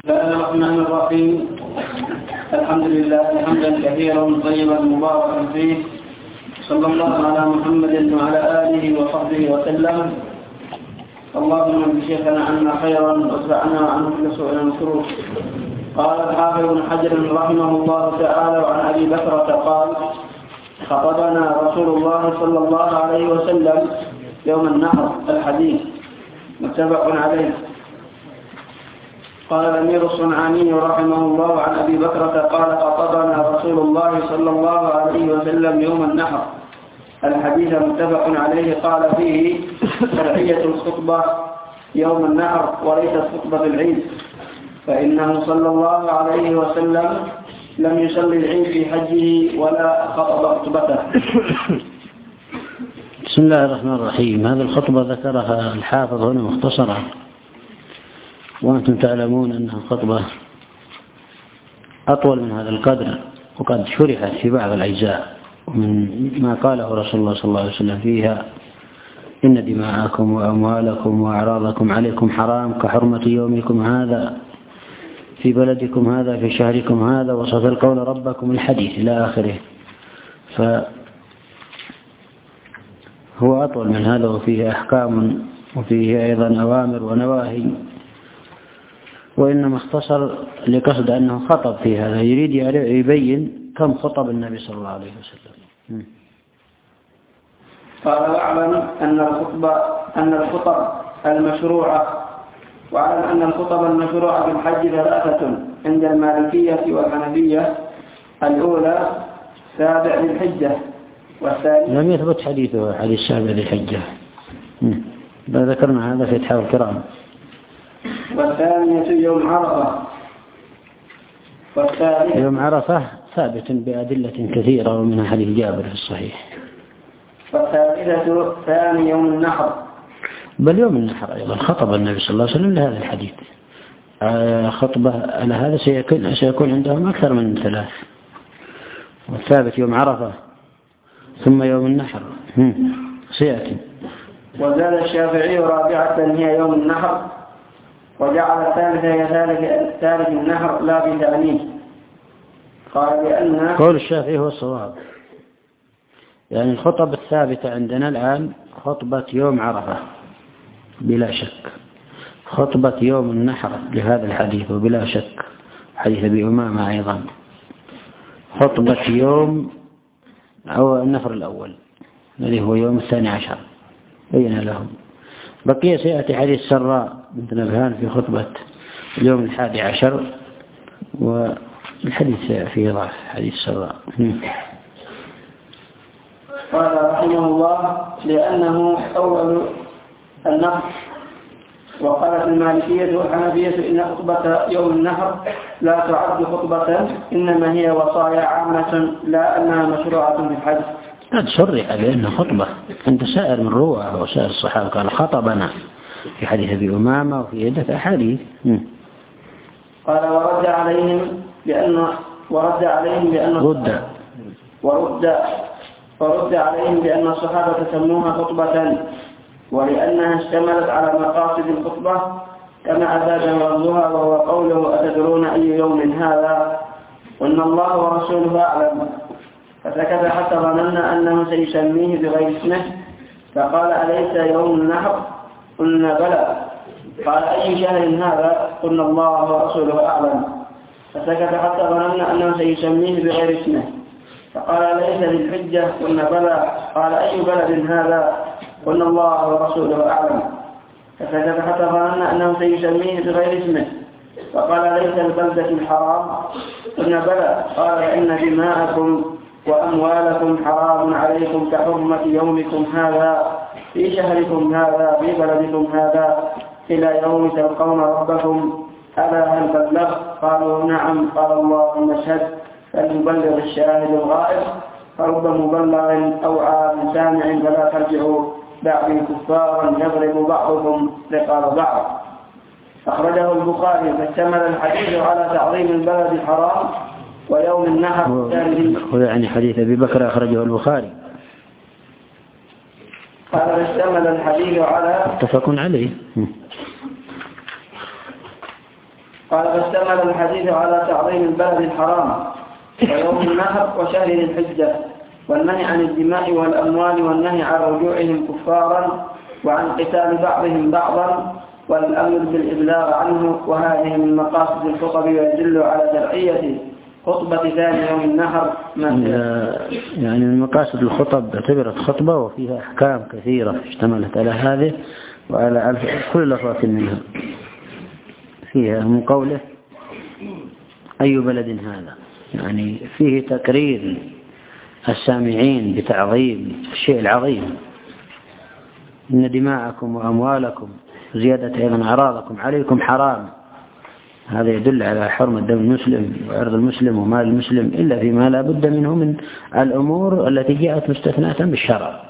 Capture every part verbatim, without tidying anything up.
بسم الله الرحمن الرحيم. الحمد لله حمدا كثيرا طيبا مباركا فيه، صلى الله على محمد وعلى آله وصحبه وسلم. اللهم اجز شيخنا عنا خيرا وادفعنا عنه كل سوء ومكروه. قال الحافظ ابن حجر رحمه الله تعالى وعن أبي بكرة قال: خطبنا رسول الله صلى الله عليه وسلم يوم النحر. الحديث متفق عليه. قال الأمير الصنعاني رحمه الله عن أبي بكرة قال: خطبنا رسول الله صلى الله عليه وسلم يوم النحر. الحديث متفق عليه. قال فيه: شرعية الخطبة يوم النحر وليست خطبة العيد، فإنه صلى الله عليه وسلم لم يصلي العيد في حجه ولا خطب خطبته. بسم الله الرحمن الرحيم. هذه الخطبة ذكرها الحافظ هنا مختصرة، وأنتم تعلمون أنها خطبة أطول من هذا القدر، وقد شرحت في بعض الأجزاء من ما قاله رسول الله صلى الله عليه وسلم فيها: إن دماءكم وأموالكم وأعراضكم عليكم حرام كحرمة يومكم هذا في بلدكم هذا في شهركم هذا وستلقون ربكم. الحديث إلى آخره. فهو أطول من هذا، وفيه أحكام وفيه أيضا أوامر ونواهي، وإنما اختصر لقصد أنه خطب في هذا، يريد يبين كم خطب النبي صلى الله عليه وسلم. قال: واعلم أن الخطبة أن الخطب المشروعة واعلم أن الخطب المشروعة في الحج ثلاثة عند المالكية والحنفية. الأولى سابع ذي الحجة، والثانية لم يثبت حديثه حديث سابع ذي الحجة، ذكرنا هذا في إتحاف الكرام. والثانية يوم عرفة، والثالثة يوم عرفة ثابت بأدلة كثيرة ومنها حديث جابر في الصحيح. والثالثة ثاني يوم النحر. بل يوم النحر أيضا خطب النبي صلى الله عليه وسلم لهذا الحديث. خطبة على هذا سيكون, سيكون عندهم أكثر من ثلاث، والثابت يوم عرفة ثم يوم النحر سيأتي. وزاد الشافعي رابعة هي يوم النحر، وجعل الثالثة هي ثالث النحر لا بتأنيث. قال لأن قول الشافعي هو الصواب، يعني الخطب الثابتة عندنا الآن خطبة يوم عرفة بلا شك، خطبة يوم النحر لهذا الحديث وبلا شك حديث أبي أمامة أيضا، خطبة يوم أو النفر الأول الذي هو يوم الثاني عشر بين لهم. بقية سيأتي حديث سراء بنت نبهان في خطبة اليوم الحادي عشر، والحديث فيه ضعف حديث سراء. قال رحمه الله: لأنه أول النحر. وقالت المالكية والحنفية إن خطبة يوم النحر لا تعد خطبة، إنما هي وصايا عامة لا أنها مشروعة في الحج. قد صرح بأنها خطبة عند سائر من رواه وسائر الصحابة، قال خطبنا في حديث أبي أمامة وفي عدة أحاديث. قال: ورد عليهم بأن ورد عليهم بأن رد ورد ورد عليهم بأن الصحابة سموها خطبة، ولأنها اشتملت على مقاصد الخطبة كما أفاد لفظها، وهو قوله: أتدرون أي يوم هذا؟ وإن الله ورسوله أعلم. فسكت حتى ظننا أنه سيسميه بغير اسمه، فقال: أليس يوم النحر؟ قلنا: بلى. قال: أي شهر هذا؟ قلنا: الله ورسوله أعلم. فسكت حتى ظننا أنه سيسميه بغير اسمه، فقال: ليس للحجة؟ قلنا: بلى. قال: أي بلد هذا؟ قلنا: الله ورسوله أعلم. فسكت حتى ظننا أنه سيسميه بغير اسمه، فقال: ليس البلدة الحرام؟ قلنا: بلى. قال: إن دماءكم وأموالكم حرام عليكم كحرمة يومكم هذا في شهركم هذا في بلدكم هذا إلى يوم تلقون ربكم. ألا هل بلغ؟ قالوا: نعم. قال: اللهم اشهد، فليبلغ الشاهد الغائب. فرب مبلغ أو عام سامع فلا ترجعوا بعضي كفارا يضرب بعضكم رقاب بعض. أخرجه البخاري. فاشتمل الحديث على تعظيم البلد الحرام ويوم النحر. يعني حديث أبي بكر أخرجه البخاري. قال: فاشتمل الحديث على متفق عليه. قال فاشتمل الحديث على تعظيم البلد الحرام ويوم النحر وشهر ذي الحجة والنهي عن الدماء والأموال والنهي عن رجوعهم كفارا وعن قتال بعضهم بعضا والأمر بالإبلاغ عنه، وهذه من مقاصد الخطب ويدل على شرعية خطبة ثاني يوم النحر. يعني من مقاصد الخطب اعتبرت خطبة وفيها أحكام كثيرة اشتملت على هذه وعلى كل لفظة منها. فيها من قوله أي بلد هذا، يعني فيه تقرير السامعين بتعظيم الشيء العظيم، إن دماءكم وأموالكم زيادة أيضا أعراضكم عليكم حرام. هذا يدل على حرمة دم المسلم وعرض المسلم ومال المسلم إلا فيما لا بد منه من الأمور التي جاءت مستثناة بالشرع،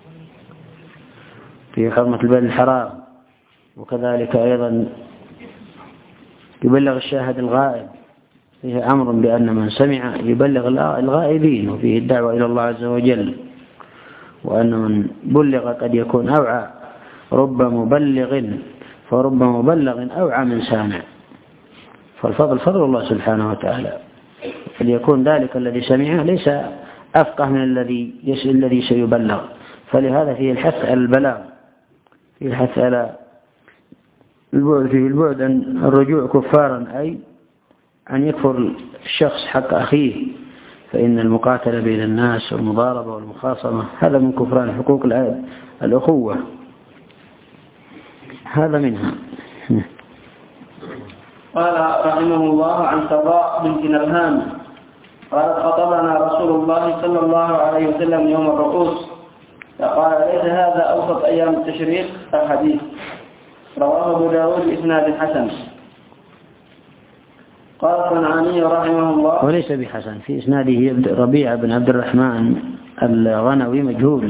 في حرمة البلد الحرام. وكذلك أيضا يبلغ الشاهد الغائب، فيه أمر بأن من سمع يبلغ الغائبين، وفيه الدعوة إلى الله عز وجل، وأن من بلغ قد يكون أوعى، رب مبلغ فرب مبلغ أوعى من سامع، فالفضل فضل الله سبحانه وتعالى، فليكون ذلك الذي سمعه ليس أفقه من الذي الذي سيبلغ. فلهذا فيه الحث على البلاغ، فيه الحث على البعد، فيه البعد عن الرجوع كفارا، أي أن يكفر الشخص حق أخيه، فإن المقاتلة بين الناس والمضاربة والمخاصمة هذا من كفران حقوق الأخوة، هذا منها. قال رحمه الله عن سراء بنت نبهان قالت خطبنا رسول الله صلى الله عليه وسلم يوم الرؤوس فقال ليس هذا أوسط أيام التشريق الحديث، رواه أبو داود بإسناد حسن. قال الصنعاني رحمه الله وليس بحسن، في إسناده ربيعة بن عبد الرحمن الغنوي مجهول،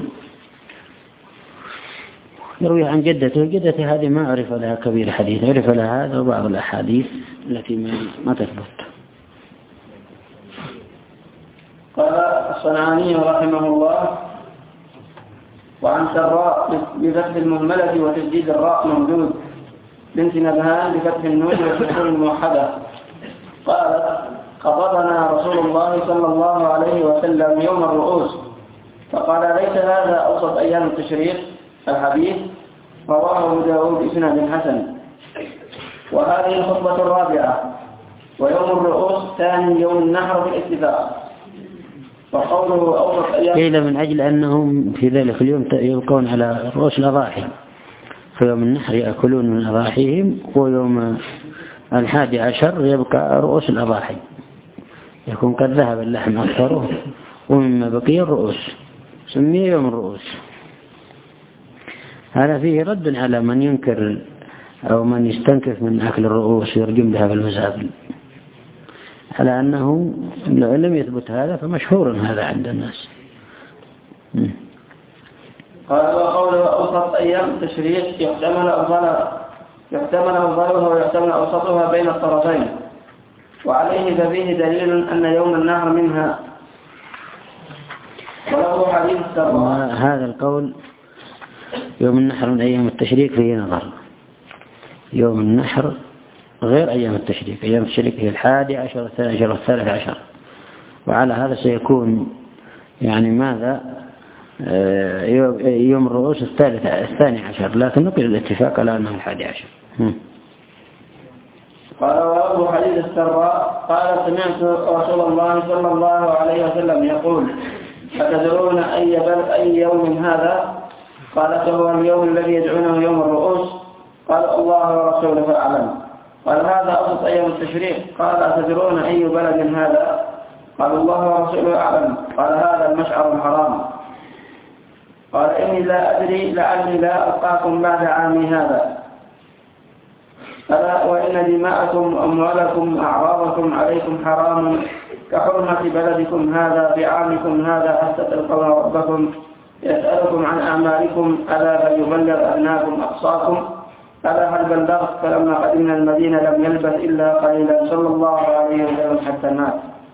يروي عن جدته، جدته هذه ما عرف لها كبير حديث، عرف لها هذا وبعض الأحاديث التي ما تثبت. قال الصنعاني رحمه الله وعن سراء بفتح المهملة وتجديد الراء موجود بنت نبهان بفتح النون والسكون الموحدة قالت خطبنا رسول الله صلى الله عليه وسلم يوم الرؤوس فقال ليس هذا أوسط أيام التشريق الحديث، رواه أبو داود بإسناد حسن. وهذه الخطبة الرابعة، ويوم الرؤوس ثاني يوم النحر بالاتفاق. وقوله أوسط أيام قيل من أجل أنهم في ذلك اليوم يبقون على رؤوس الأضاحي، في يوم النحر يأكلون من أضاحيهم، ويوم الحادي عشر يبقى رؤوس الأضاحي، يكون قد ذهب اللحم أكثره ومما بقي الرؤوس، سمي يوم الرؤوس. هذا فيه رد على من ينكر أو من يستنكف من أكل الرؤوس ويرجم بها في المزابل، على أنه لم يثبت هذا فمشهور هذا عند الناس. قال وقوله أوسط أيام التشريق يحتمل أفضلها يحتمل أفضلها ويحتمل أوسطها بين الطرفين، وعليه ففيه دليل أن يوم النحر منها، وله حديث السراء. هذا القول يوم النحر من أيام التشريق فيه نظر، يوم النحر غير أيام التشريق، أيام التشريق هي الحادي عشر والثاني عشر والثالث عشر، وعلى هذا سيكون يعني ماذا يوم الرؤوس الثالث الثاني عشر، لكن نقل الاتفاق على أنه الحادي عشر. قال وأبو حديث السراء قال سمعت رسول الله صلى الله عليه وسلم يقول أتدرون أي بلد أي يوم هذا؟ قال فهو اليوم الذي يدعونه يوم الرؤوس. قال الله ورسوله أعلم. قال هذا أوسط أيام التشريق. قال أتدرون أي بلد هذا؟ قال الله ورسوله أعلم. قال هذا المشعر الحرام. قال إني لا أدري لعلي لا ألقاكم بعد عامي هذا. ألا وإن دماءكم وأموالكم وأعراضكم عليكم حرام كحرمة بلدكم هذا في عامكم هذا حتى تلقوا ربكم يسألكم عن أعمالكم ألا فليبلغ أبناكم أقصاكم ألا هل بلغت؟ فلما قدمنا المدينة لم يلبث إلا قليلا صلى الله عليه وسلم حتى مات.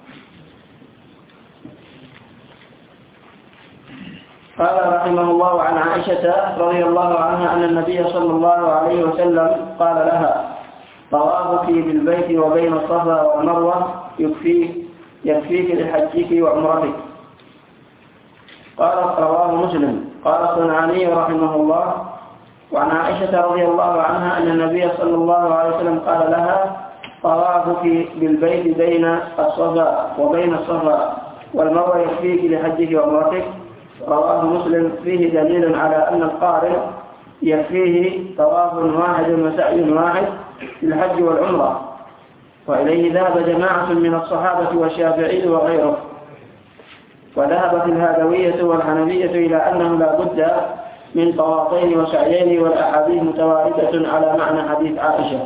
قال رحمه الله عن عائشة رضي الله عنها أن النبي صلى الله عليه وسلم قال لها طواف طوافي بالبيت وبين الصفا والمروة يكفيك يكفيك لحجك وعمرتك. قال رواه مسلم. قال الصنعاني رحمه الله: وعن عائشة رضي الله عنها أن النبي صلى الله عليه وسلم قال لها: طوافك بالبيت بين الصفا وبين الصفا والمروة يكفيك لحجك وعمرتك. رواه مسلم. فيه دليل على أن القارئ يكفيه طواف واحد وسعي واحد في الحج والعمرة، وإليه ذهب جماعة من الصحابة والشافعي وغيره. وذهبت الهادوية والحنفية إلى أنه لا بد من طوافين وسعيين، والأحاديث متواردة على معنى حديث عائشة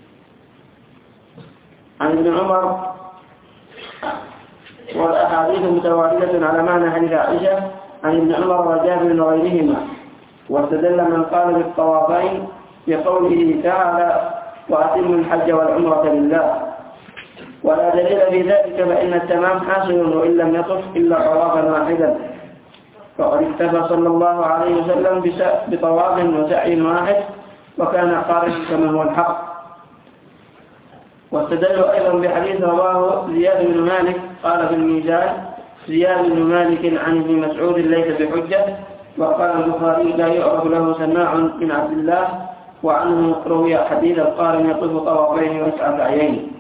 عن ابن عمر والأحاديث متواردة على معنى حديث عائشة عن ابن عمر وجابر وغيرهما. واستدل من قال بالطوافين بقوله تعالى: وأتموا الحج والعمرة لله. ولا دليل في ذلك، فإن التمام حاصل وإن لم يطف إلا طوافا واحدا، فقد اكتفى صلى الله عليه وسلم بطواف وسعي واحد وكان قارئا كما هو الحق. واستدلوا أيضا بحديث رواه زياد بن مالك قال في الميزان: زياد بن مالك عن ابن مسعود ليس بحجة. وقال البخاري: لا يعرف له سماع من عبد الله، وعنه روي حديث القارن يطوف طوافين ويسعى سعيين.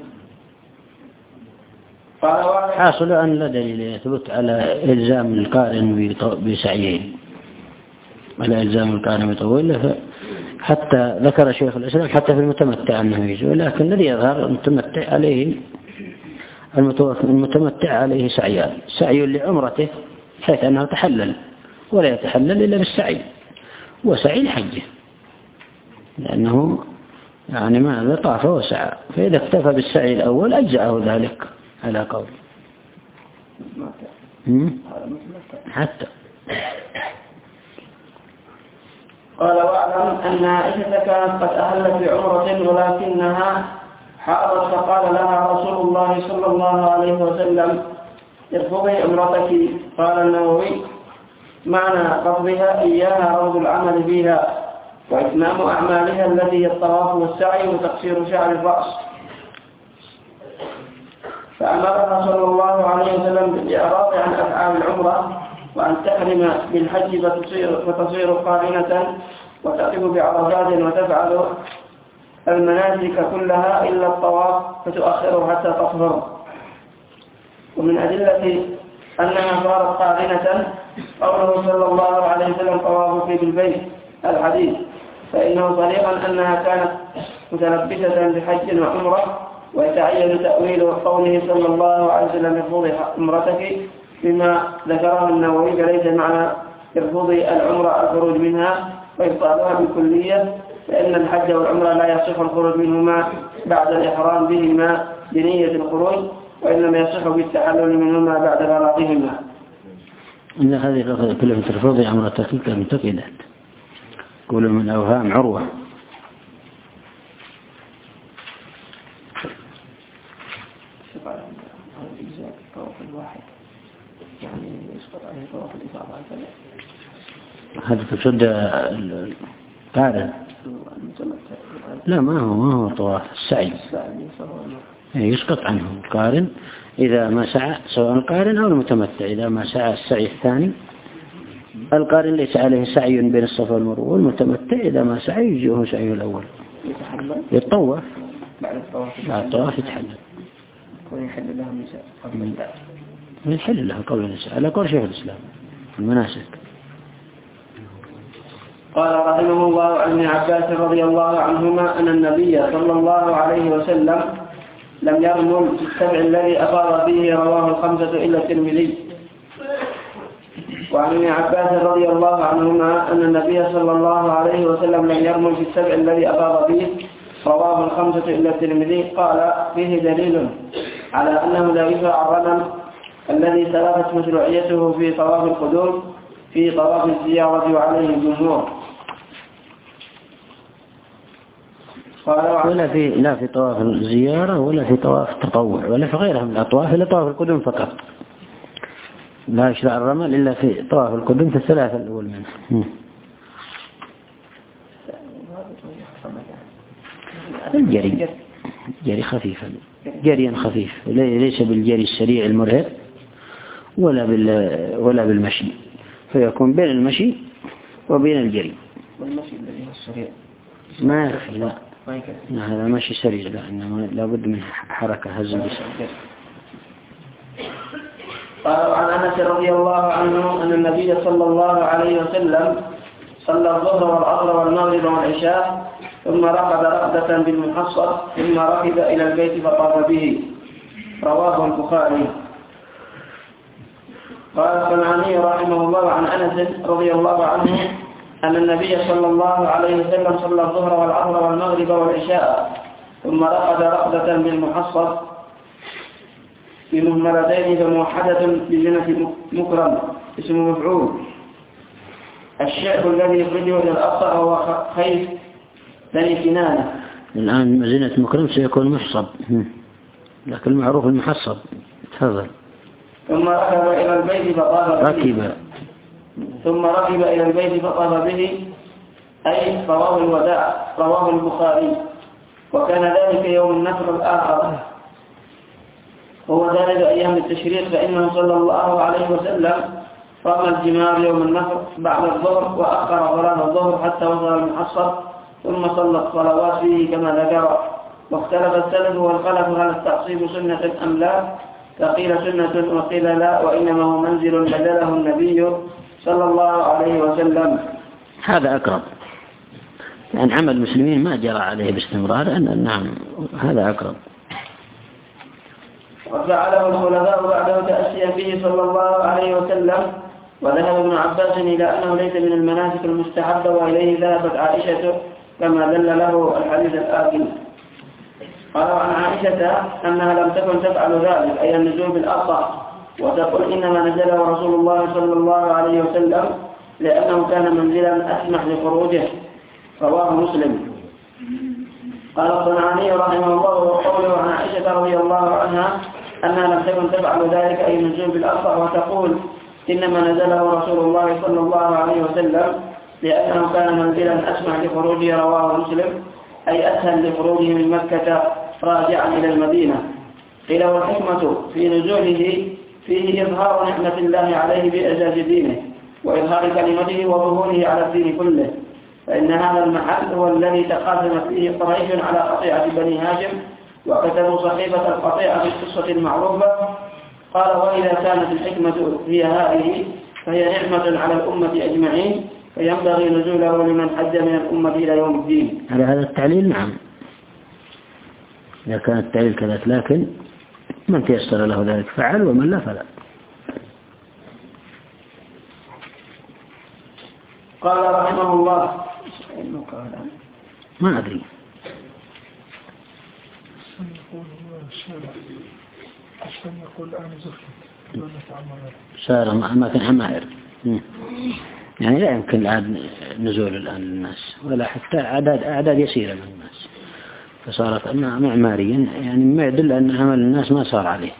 حاصل أن لا دليل يثبت على إلزام القارن بسعيين، على إلزام القارن بطويل، حتى ذكر شيخ الإسلام حتى في المتمتع أنه يجوز، ولكن الذي يظهر المتمتع عليه المتمتع عليه سعيان: سعي لعمرته حيث أنه تحلل، ولا يتحلل إلا بالسعي، وسعي الحج لأنه يعني ماذا طاف وسعى، فإذا اكتفى بالسعي الأول أجزأه ذلك على قول حتى. قال: واعلم أن عائشة كانت قد أهلت بعمرة ولكنها حاضت، فقال لها رسول الله صلى الله عليه وسلم: ارفضي عمرتك. قال النووي: معنى قصدها إياها روض العمل فيها، وإتمام أعمالها التي هي الطواف والسعي وتقصير شعر الرأس. فأمرها صلى الله عليه وسلم بالإعراض عن أفعال العمرة، وأن تحرم بالحج فتصير, فتصير قارنة وتقف بعرفات وتفعل المناسك كلها إلا الطواف فتؤخره حتى تطهر. ومن أدلة أنها صارت قارنة قوله صلى الله عليه وسلم: طوافك بالبيت الحديث، فإنه صريحا أنها كانت متلبسة بحج وعمرة، ويتعين تأويل قوله صلى الله عليه وسلم: ارفضي عمرتك، بما ذكره النووي، فليس معنى ارفضي العمرة الخروج منها وإبطالها بالكلية، فإن الحج والعمرة لا يصح الخروج منهما بعد الإحرام بهما بنية الخروج، وإنما يصح بالتحلل منهما بعد فراغهما. إن هذه كلمة ارفضي عمرتك كلمة تقيلة، كل من أوهام عروة. هذا تشد القارن؟ لا، ما هو ما هو طواف السعي، يسقط عنه القارن إذا ما سعى، سواء القارن أو المتمتع إذا ما سعى السعي الثاني. القارن ليس عليه سعي بين الصفا والمروة، والمتمتع إذا ما سعى يجيه سعيه الأول، يتطوف بعد الطواف يتحلل ويحل لها النساء قبل البعث، يحل لها قول النساء على قول شيخ الإسلام المناسك. قال رحمه الله عن ابن عباس رضي الله عنهما أن النبي صلى الله عليه وسلم لم يرمل في السبع الذي أفاض فيه، رواه الخمسة إلا الترمذي. وعن ابن عباس رضي الله عنهما أن النبي صلى الله عليه وسلم لم يرمل في السبع الذي أفاض فيه، رواه الخمسة إلا الترمذي. قال: فيه دليل على أنه لا يشرع الرمل الذي ثبتت مشروعيته في طواف القدوم في طواف الزيارة وعليه الجمهور. ولا في لا في طواف الزيارة ولا في طواف التطوع ولا في غيرها من الأطواف، إلا طواف القدوم فقط. لا يشرع الرمل إلا في طواف القدوم في الثلاثة الأول منه. الجري جري خفيفا، جريا خفيف، ليس بالجري السريع المرهق ولا بال ولا بالمشي، فيكون بين المشي وبين الجري. والمشي الذي هو السريع ما يكفي، لا لا هذا مشي سريع، لا إنما لابد من حركة هز الجسم. قال عن أنس رضي الله عنه أن النبي صلى الله عليه وسلم صلى الظهر والعصر والمغرب والعشاء ثم رقد رقدة بالمحصب ثم ركب إلى البيت فطاف به. رواه البخاري. قال الصنعاني رحمه الله عن أنس رضي الله عنه أن النبي صلى الله عليه وسلم صلى الظهر والعصر والمغرب والعشاء ثم رقد رقدة بالمحصب بمهملتين فموحدة بزنة مكرم اسم مفعول. الشعب الذي يخرجه إلى الأقصى هو خيف بني كنانة. الآن زنة مكرم سيكون محصب، لكن المعروف المحصب. تفضل. ثم ركب إلى البيت فطاف به. ركب ثم ركب إلى البيت فطاف به أي طواف الوداع. رواه البخاري. وكان ذلك يوم النفر الآخر هو ذلك أيام التشريق، فإنه صلى الله عليه وسلم رمى الجمار يوم النفر بعد الظهر وأخر صلاة الظهر حتى وصل المحصب ثم صلى الصلوات فيه كما ذكر. واختلف السلف والخلف هل التعصيب سنة أم لا، فقيل سنة وقيل لا، وإنما هو منزل بدله النبي صلى الله عليه وسلم. هذا أقرب، يعني عمل المسلمين ما جرى عليه باستمرار، أن نعم هذا أقرب. وفعله الخلفاء بعده تأسيا به صلى الله عليه وسلم. وذهب ابن عباس إلى أنه ليس من المناسك المستحبة، وإليه ذهبت عائشة كما دل له الحديث الآتي. قال عن عائشة أنها لم تكن تفعل ذلك أي النزول بالأقصى، وتقول إنما نزله رسول الله صلى الله عليه وسلم لأنه كان منزلا أسمح لخروجه. رواه مسلم. قال الصنعاني رحمه الله وقوله عن عائشة رضي الله عنها أنها لم تكن تفعل ذلك أي النزول بالأقصى، وتقول إنما نزله رسول الله صلى الله عليه وسلم لأنه كان منزلا أسمح لخروجه. رواه مسلم أي أسهل لخروجه من مكة راجعا إلى المدينة. قيل والحكمة في نزوله فيه إظهار نعمة الله عليه بإعزاز دينه وإظهار كلمته وظهوره على الدين كله، فإن هذا المحل هو الذي تقاسمت فيه قريش على قطيعة بني هاشم وكتبوا صحيفة القطيعة في القصة المعروفة. قال وإذا كانت الحكمة هي هذه فهي نعمة على الأمة أجمعين، فينبغي نزوله لمن حج من الأمة إلى يوم الدين. على هذا التعليل نعم، إذا كان التعليل كذلك، لكن من تيسر له ذلك فعل ومن لا فلا. قال رحمه الله ما أدري عشان يقول أنا زفت سار ما كان عمائر، يعني لا يمكن الآن نزول الآن للناس ولا حتى أعداد أعداد يسيرة من الناس، فصارت معماريا يعني ما يدل أن عمل الناس ما صار عليه.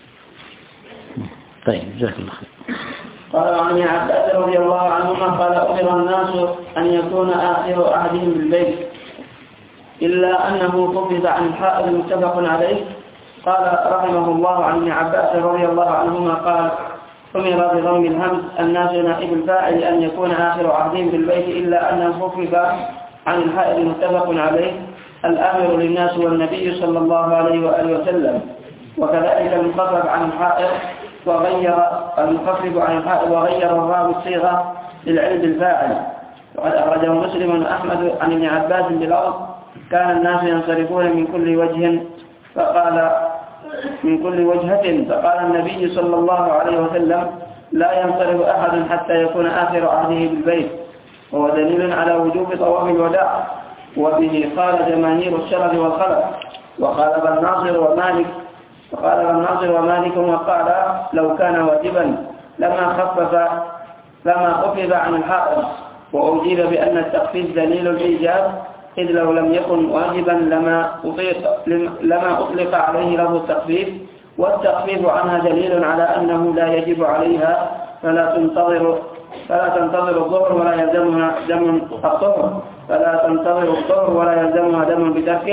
طيب جزاك الله خير. قال عن عباس رضي الله عنهما قال أمر الناس أن يكون آخر أحدهم بالبيت إلا أنه خفف عن الحائض متفق عليه. قال رحمه الله عن عباس رضي الله عنهما قال أمر بضم الهمز الناس نائب الفاعل أن يكون آخر عهدهم بالبيت إلا أنه خفف عن الحائض متفق عليه. الآمر للناس والنبي صلى الله عليه وآله وسلم. وكذلك المخفف عن الحائض وغير المخفف عن الحائض وغير الراوي الصيغة للعلم بالفاعل. وقد أخرجه مسلم وأحمد عن ابن عباس بالأرض كان الناس ينصرفون من كل وجه فقال من كل وجهة فقال النبي صلى الله عليه وسلم لا ينصرف أحد حتى يكون آخر عهده بالبيت، وهو دليل على وجوب طواف الوداع، وبه قال جماهير السلف والخلف. وقال ابن ناصر ومالك وقال ابن ناصر ومالك وقال لو كان واجبا لما خفف لما خفف عن الحائض، وأجيب بأن التخفيف دليل الإيجاب، إذ لو لم يكن واجبا لما أطلق, لما أطلق عليه له التخفيف، والتخفيف عنها دليل على أنه لا يجب عليها فلا تنتظر فلا تنتظر الظهر ولا يلزمها دم الظهر فلا تنتظر الظهر ولا يلزمها دم بتركه،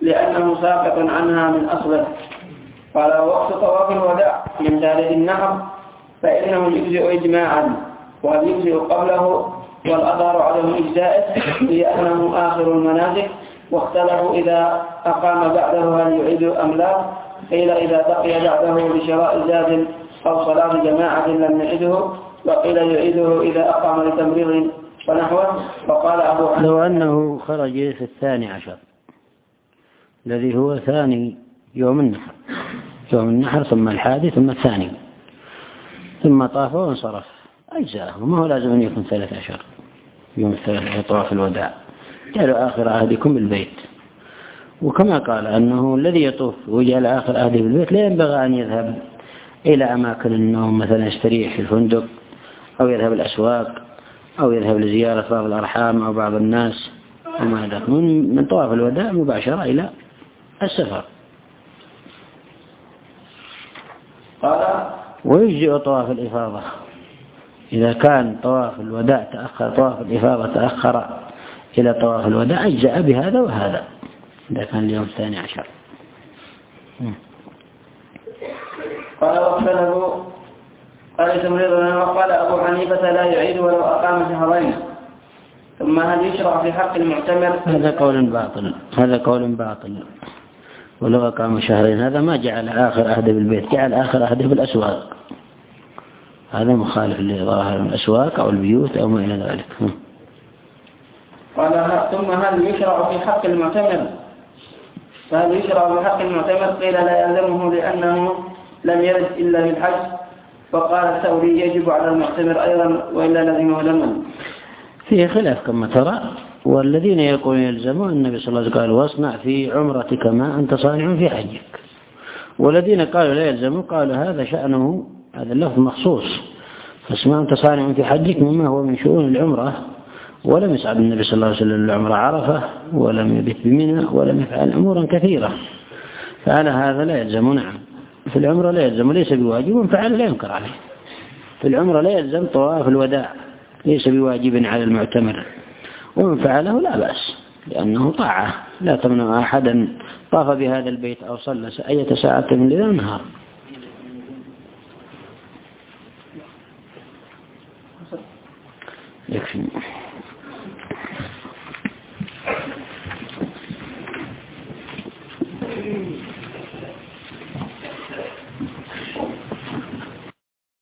لأنه ساقط عنها من أصله. قال وقت طواف الوداع من ثالث النحر فإنه يجزئ إجماعا، وهل يجزئ قبله والأظهر عدم إجزائه لأنه آخر المناسك، واختلفوا إذا أقام بعده هل يعيد أم لا. قيل إذا بقي بعده لشراء زاد أو صلاة جماعة لم يعيده، وقيل يعيده إذا أقام لتمريض ونحوه. فقال أبو حنيفة لو أنه خرج في الثاني عشر الذي هو ثاني يوم النحر، يوم النحر ثم الحادي ثم الثاني، ثم طاف وانصرف أجزاءه، ما هو لازم أن يكون ثلاث عشر يوم الثلاث طواف الوداع، جعلوا آخر عهدكم بالبيت. وكما قال أنه الذي يطوف وجعل آخر عهده بالبيت لا ينبغي أن يذهب إلى أماكن النوم، مثلا يستريح في الفندق أو يذهب الأسواق أو يذهب لزيارة بعض الأرحام أو بعض الناس وما ذلك. من, من طواف الوداع مباشرة إلى السفر. قال ويجزئ طواف الإفاضة إذا كان طواف الوداع تأخر، طواف الإفاضة تأخر إلى طواف الوداع أجزأ بهذا وهذا إذا كان اليوم الثاني عشر. قال واختلفوا قال تمريضنا، وقال أبو حنيفة لا يعيد ولو أقام شهرين. ثم هل يشرع في حق المعتمر؟ هذا قول باطل، هذا قول باطل. ولو أقام شهرين هذا ما جعل آخر عهده بالبيت، جعل آخر عهده بالأسواق، هذا مخالف لظاهر الأسواق أو البيوت أو ما إلى ذلك. قال ثم هل يشرع في حق المعتمر؟ فهل يشرع في حق المعتمر؟ قيل لا يلزمه لأنه لم يرد إلا بالحج. فقال الثوري يجب على المعتمر أيضا وإلا لزمه دما. فيه خلاف كما ترى، والذين يقولون يلزمون النبي صلى الله عليه وسلم قال واصنع في عمرتك ما أنت صانع في حجك، والذين قالوا لا يلزمون قالوا هذا شأنه، هذا اللفظ مخصوص، فاسمع أنت صانع في حجك مما هو من شؤون العمرة، ولم يسعد النبي صلى الله عليه وسلم العمرة عرفة ولم يبت بمنى ولم يفعل أمورا كثيرة، فعلى هذا لا يلزم. نعم في العمرة لا يلزم، ليس بواجب، ومن فعل لا ينكر عليه. في العمرة لا يلزم طواف الوداع، ليس بواجب على المعتمر، ومن فعله لا بأس لأنه طاعة لا تمنع أحدا طاف بهذا البيت أو صلى أي ساعة من ليل ونهار. يكفي.